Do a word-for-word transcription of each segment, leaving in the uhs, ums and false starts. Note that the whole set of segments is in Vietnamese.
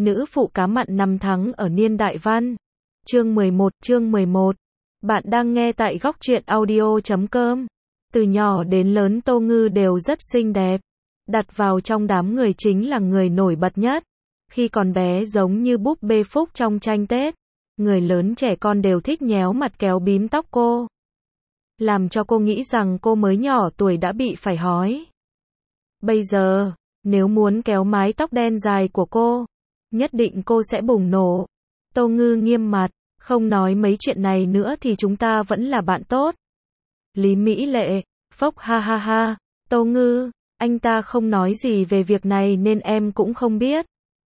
Nữ phụ cá mặn năm tháng ở niên đại văn. Chương mười một, chương mười một. Bạn đang nghe tại góc truyện audio chấm com. Từ nhỏ đến lớn Tô Ngư đều rất xinh đẹp. Đặt vào trong đám người chính là người nổi bật nhất. Khi còn bé giống như búp bê Phúc trong tranh Tết. Người lớn trẻ con đều thích nhéo mặt kéo bím tóc cô. Làm cho cô nghĩ rằng cô mới nhỏ tuổi đã bị phải hói. Bây giờ, nếu muốn kéo mái tóc đen dài của cô, nhất định cô sẽ bùng nổ. Tô Ngư nghiêm mặt, không nói mấy chuyện này nữa thì chúng ta vẫn là bạn tốt. Lý Mỹ Lệ, phốc ha ha ha, Tô Ngư, anh ta không nói gì về việc này nên em cũng không biết.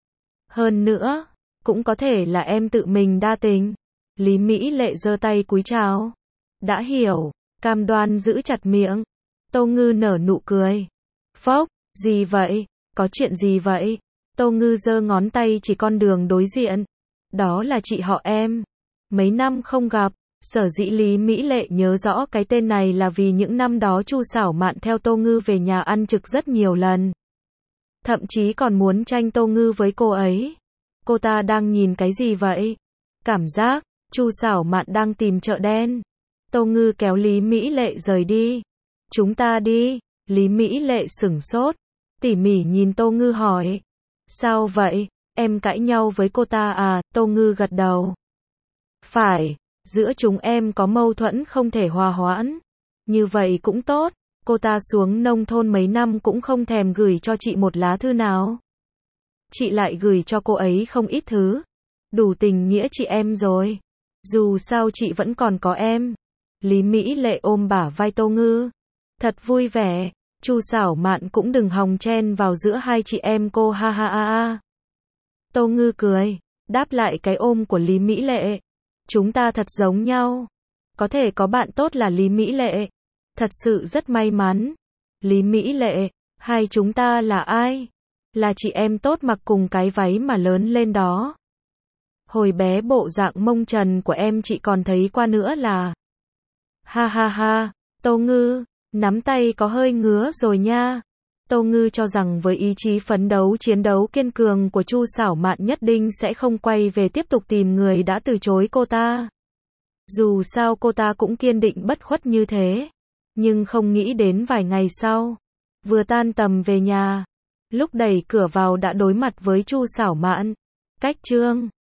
Hơn nữa, cũng có thể là em tự mình đa tình. Lý Mỹ Lệ giơ tay cúi chào. Đã hiểu, cam đoan giữ chặt miệng. Tô Ngư nở nụ cười. Phốc, gì vậy? Có chuyện gì vậy? Tô Ngư giơ ngón tay chỉ con đường đối diện. Đó là chị họ em. Mấy năm không gặp, sở dĩ Lý Mỹ Lệ nhớ rõ cái tên này là vì những năm đó Chu Xảo Mạn theo Tô Ngư về nhà ăn trực rất nhiều lần. Thậm chí còn muốn tranh Tô Ngư với cô ấy. Cô ta đang nhìn cái gì vậy? Cảm giác, Chu Xảo Mạn đang tìm chợ đen. Tô Ngư kéo Lý Mỹ Lệ rời đi. Chúng ta đi. Lý Mỹ Lệ sửng sốt. Tỉ mỉ nhìn Tô Ngư hỏi. Sao vậy? Em cãi nhau với cô ta à? Tô Ngư gật đầu. Phải, giữa chúng em có mâu thuẫn không thể hòa hoãn. Như vậy cũng tốt. Cô ta xuống nông thôn mấy năm cũng không thèm gửi cho chị một lá thư nào. Chị lại gửi cho cô ấy không ít thứ. Đủ tình nghĩa chị em rồi. Dù sao chị vẫn còn có em. Lý Mỹ Lệ ôm bả vai Tô Ngư. Thật vui vẻ. Chu Xảo Mạn cũng đừng hòng chen vào giữa hai chị em cô ha ha ha ha. Tô Ngư cười, đáp lại cái ôm của Lý Mỹ Lệ. Chúng ta thật giống nhau. Có thể có bạn tốt là Lý Mỹ Lệ. Thật sự rất may mắn. Lý Mỹ Lệ, hai chúng ta là ai? Là chị em tốt mặc cùng cái váy mà lớn lên đó. Hồi bé bộ dạng mông trần của em chị còn thấy qua nữa là. Ha ha ha, Tô Ngư, nắm tay có hơi ngứa rồi nha. Tô Ngư cho rằng với ý chí phấn đấu chiến đấu kiên cường của Chu Xảo Mạn nhất định sẽ không quay về tiếp tục tìm người đã từ chối cô ta. Dù sao cô ta cũng kiên định bất khuất như thế. Nhưng không nghĩ đến vài ngày sau. Vừa tan tầm về nhà. Lúc đẩy cửa vào đã đối mặt với Chu Xảo Mạn. Cách chương.